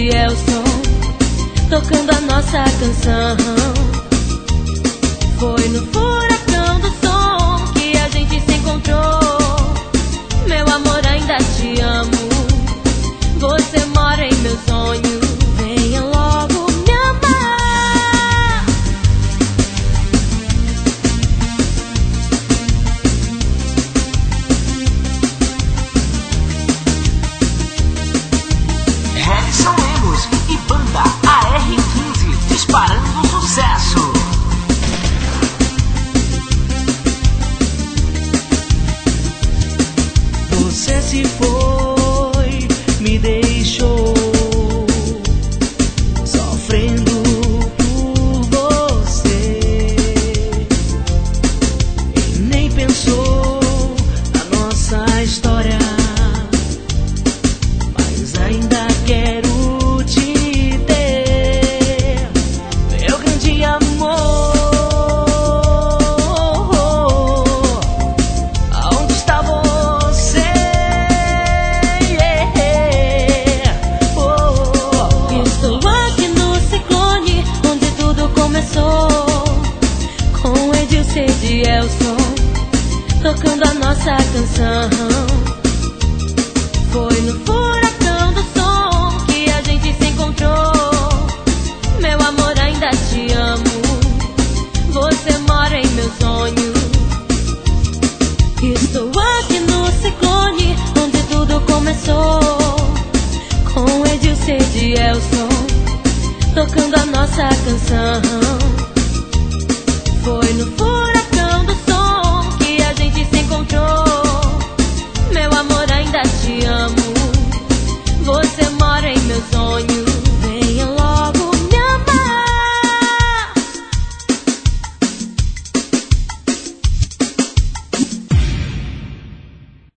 Elson, tocando a nossa canção. Foi no furacão do som que a gente se encontrou. Meu amor, ainda te amo, você mora em meu sonho. Venha logo me amar. Harrison Lemos e banda AR15 disparando sucesso. Você se foi, me deixou sofrendo por você e nem pensou na nossa história, mas ainda quero te ter, meu grande amor. Aonde está você? Estou aqui no Ciclone, onde tudo começou, com Edilson e Elson, tocando a nossa canção. Foi no furacão do som que a gente se encontrou. Meu amor, ainda te amo, você mora em meu sonho. Estou aqui no Ciclone, onde tudo começou, com Edilson e Elson, tocando a nossa canção. Foi no